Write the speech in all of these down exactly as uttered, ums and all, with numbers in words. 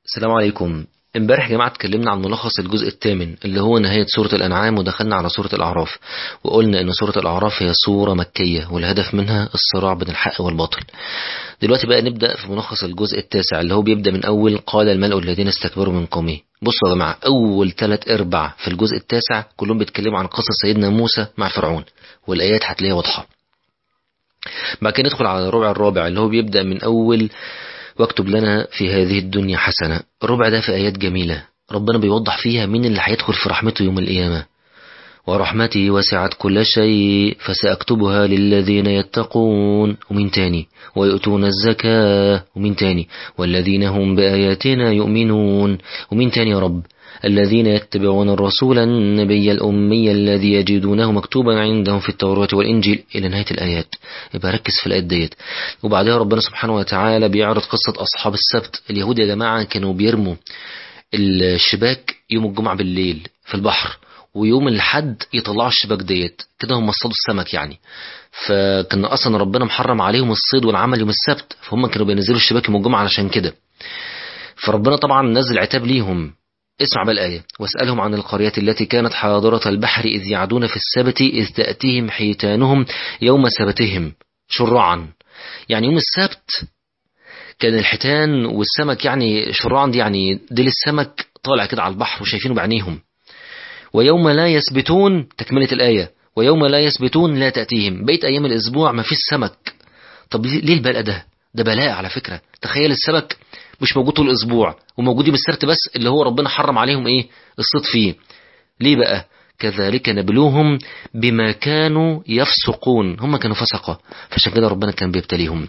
السلام عليكم. امبارح يا جماعة اتكلمنا عن ملخص الجزء الثامن اللي هو نهاية سورة الأنعام، ودخلنا على سورة الأعراف، وقلنا إن سورة الأعراف هي سورة مكية والهدف منها الصراع بين الحق والباطل. دلوقتي بقى نبدأ في ملخص الجزء التاسع اللي هو بيبدأ من أول قال الملأ الذين استكبروا من قومه. بصوا يا جماعة، أول ثلاث أرباع في الجزء التاسع كلهم بيتكلموا عن قصة سيدنا موسى مع فرعون، والآيات هتلاقيها واضحة. بعد كده ندخل على الربع الرابع اللي هو بيبدأ من أول واكتب لنا في هذه الدنيا حسنة. الربع ده في آيات جميلة ربنا بيوضح فيها مين اللي هيدخل في رحمته يوم القيامة. ورحمتي وسعت كل شيء فسأكتبها للذين يتقون، ومين تاني؟ ويؤتون الزكاة، ومين تاني؟ والذين هم بآياتنا يؤمنون، ومين تاني يا رب؟ الذين يتبعون الرسول النبي الأمي الذي يجدونه مكتوبا عندهم في التوراة والإنجيل إلى نهاية الآيات. يبقى ركز في الآيات ديت. وبعدها ربنا سبحانه وتعالى بيعرض قصة أصحاب السبت. اليهود يا جماعة كانوا بيرموا الشباك يوم الجمعة بالليل في البحر، ويوم الحد يطلعوا الشباك ديت كده هم اصطادوا السمك يعني. فكان اصلا ربنا محرم عليهم الصيد والعمل يوم السبت، فهم كانوا بينزلوا الشباك يوم الجمعة علشان كده. فربنا طبعا نزل عتاب ليهم. اسمع بقى الآية: واسألهم عن القرية التي كانت حاضرة البحر إذ يعدون في السبت إذ تأتيهم حيتانهم يوم سبتهم شرعا. يعني يوم السبت كان الحيتان والسمك يعني شرعا، دي يعني ديل السمك طالع كده على البحر وشايفينه بعينيهم. ويوم لا يسبتون، تكملة الآية: ويوم لا يسبتون لا تأتيهم، بقيت أيام الأسبوع ما فيش سمك. طب ليه البلاء ده؟ ده بلاء على فكرة. تخيل السمك مش موجود طول الأسبوع وموجود يوم السبت بس اللي هو ربنا حرم عليهم إيه؟ الصيد فيه. ليه بقى؟ كذلك نبلوهم بما كانوا يفسقون، هم كانوا فسقة فعشان كده ربنا كان بيبتليهم.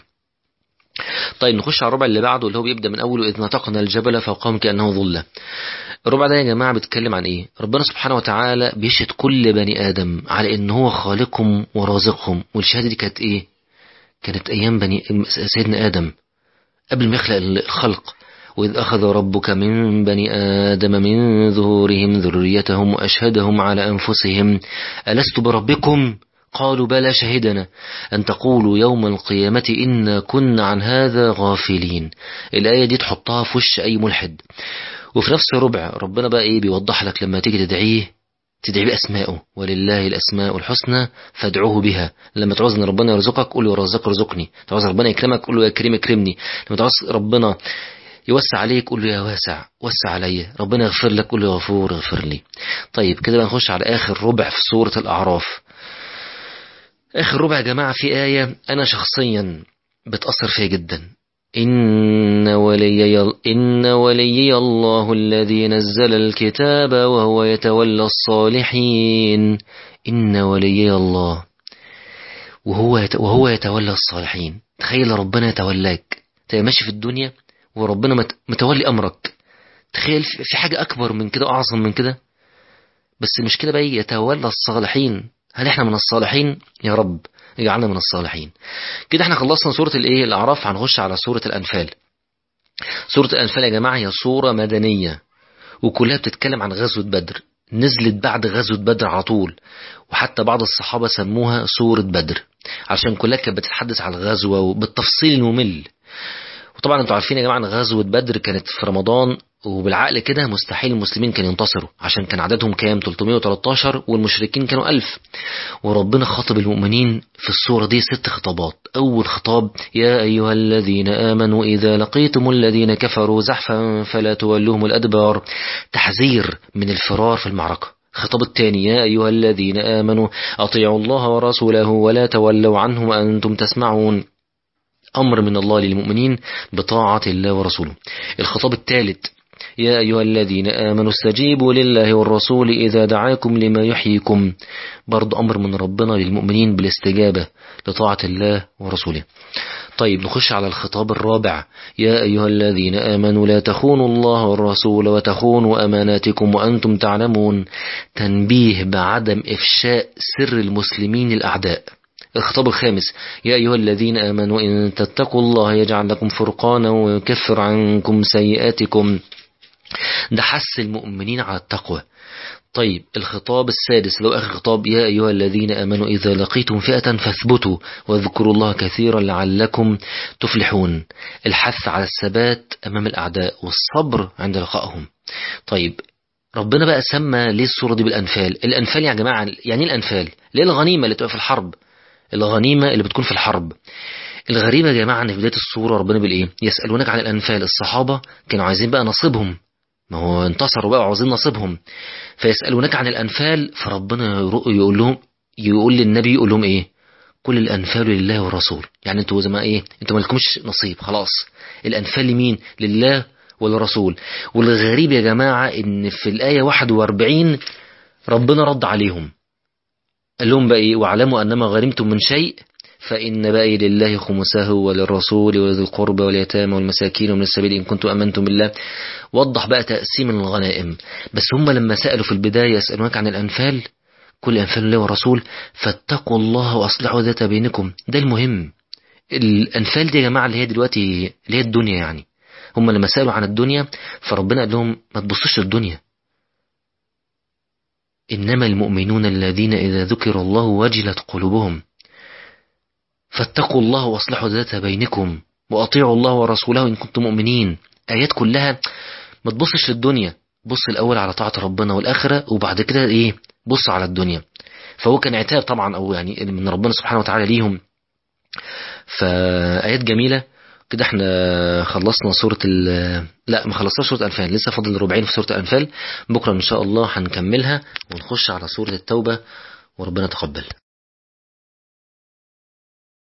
طيب نخش على الربع اللي بعده اللي هو بيبدأ من أوله: إذ نطقنا الجبل فوقهم كأنه ظلة. الربع ده يا جماعة بيتكلم عن ايه؟ ربنا سبحانه وتعالى بيشهد كل بني آدم على ان هو خالقهم ورازقهم. والشهادة دي كانت ايه؟ كانت ايام بني سيدنا آدم قبل ما يخلق الخلق. وإذ أخذ ربك من بني آدم من ظهورهم ذريتهم وأشهدهم على أنفسهم ألست بربكم قالوا بلى شهدنا أن تقولوا يوم القيامة إنا كنا عن هذا غافلين. الآية دي تحطها في وش أي ملحد. وفي نفس الربع ربنا بقى ايه بيوضح لك لما تيجي تدعيه تدعي بأسمائه: ولله الأسماء الحسنى فادعوه بها. لما تعوز ان ربنا يرزقك قول له يا رزاق ارزقني، تعوز ربنا يكرمك قول له يا كريم اكرمني، لما تعوز ربنا يوسع عليك قول له يا واسع وسع علي، ربنا يغفر لك قول له يا غفور اغفر لي. طيب كده بقى نخش على آخر ربع في سورة الأعراف. آخر ربع يا جماعة في آية أنا شخصيا بتأثر فيها جدا: إن وليي, إن وليي الله الذي نزل الكتاب وهو يتولى الصالحين. إن وليي الله وهو وهو يتولى الصالحين. تخيل ربنا يتولاك، انت ماشي في الدنيا وربنا متولي أمرك. تخيل في حاجة أكبر من كده أعظم من كده. بس مش كده بقى يتولى الصالحين. هل احنا من الصالحين؟ يا رب اجعلنا من الصالحين. كده احنا خلصنا سورة الايه الأعراف. هنخش على سورة الأنفال. سورة الأنفال يا جماعة هي سورة مدنية وكلها بتتكلم عن غزوة بدر. نزلت بعد غزوة بدر على طول، وحتى بعض الصحابة سموها سورة بدر عشان كلها كانت بتتحدث عن الغزوة وبالتفصيل الممل. وطبعا انتوا عارفين يا جماعة ان غزوة بدر كانت في رمضان، وبالعقل كده مستحيل المسلمين كانوا ينتصروا عشان كان عددهم كام؟ ثلاثمائة وثلاثة عشر والمشركين كانوا ألف. وربنا خاطب المؤمنين في السورة دي ست خطابات. أول خطاب: يا أيها الذين آمنوا إذا لقيتم الذين كفروا زحفا فلا تولوهم الأدبار، تحذير من الفرار في المعركة. الخطاب الثاني: يا أيها الذين آمنوا أطيعوا الله ورسوله ولا تولوا عنه وأنتم تسمعون، أمر من الله للمؤمنين بطاعة الله ورسوله. الخطاب الثالث: يا أيها الذين آمنوا استجيبوا لله والرسول إذا دعاكم لما يحييكم، برضو أمر من ربنا للمؤمنين بالاستجابة لطاعة الله ورسوله. طيب نخش على الخطاب الرابع: يا أيها الذين آمنوا لا تخونوا الله والرسول وتخونوا أماناتكم وأنتم تعلمون، تنبيه بعدم إفشاء سر المسلمين للأعداء. الخطاب الخامس: يا أيها الذين آمنوا إن تتقوا الله يجعل لكم فرقانا ويكفر عنكم سيئاتكم، ده حث المؤمنين على التقوى. طيب الخطاب السادس لو آخر خطاب: يا أيها الذين آمنوا إذا لقيتم فئة فاثبتوا واذكروا الله كثيرا لعلكم تفلحون. الحث على الثبات أمام الأعداء والصبر عند لقائهم. طيب ربنا بقى سمى ليه السورة دي بالأنفال؟ الأنفال يا جماعة يعني إيه الأنفال؟ ليه الغنيمة اللي بتبقى في الحرب، الغنيمة اللي بتكون في الحرب. الغريبة يا جماعة ان في بداية السورة ربنا بيقول ايه؟ يسألونك عن الأنفال. الصحابة كانوا عايزين بقى نصيبهم، ما هو انتصروا بقى وعاوزين نصيبهم، فيسألونك عن الأنفال، فربنا يقول لهم، يقول للنبي يقول لهم ايه؟ كل الأنفال لله والرسول. يعني انتوا زي ما ايه، انتوا مالكمش نصيب خلاص، الأنفال لمين؟ لله والرسول. والغريب يا جماعة ان في الآية واحد وأربعين ربنا رد عليهم، قال لهم بقى ايه؟ واعلموا انما غنمتم من شيء فإن بقى لله خمسه وللرسول ولذي القربى واليتامى والمساكين ومن السبيل إن كنتم أمنتم بالله. وضح بقى تقسيم الغنائم. بس هم لما سألوا في البداية يسألونك عن الأنفال، كل أنفال الله والرسول، فاتقوا الله وأصلحوا ذات بينكم. ده المهم. الأنفال دي يا جماعة اللي هي دلوقتي اللي هي الدنيا يعني. هم لما سألوا عن الدنيا فربنا قال لهم ما تبصوش للدنيا، إنما المؤمنون الذين إذا ذكر الله وجلت قلوبهم فاتقوا الله واصلحوا ذات بينكم وأطيعوا الله ورسوله إن كنتم مؤمنين. آيات كلها ما تبصش للدنيا، بص الأول على طاعة ربنا والآخرة وبعد كده إيه؟ بص على الدنيا. فهو كان عتاب طبعا أو يعني من ربنا سبحانه وتعالى ليهم. فآيات جميلة كده. احنا خلصنا سورة ال لا ما خلصناش سورة الأنفال، لسه فاضل ربعين في سورة الأنفال. بكرة إن شاء الله هنكملها ونخش على سورة التوبة وربنا تقبل.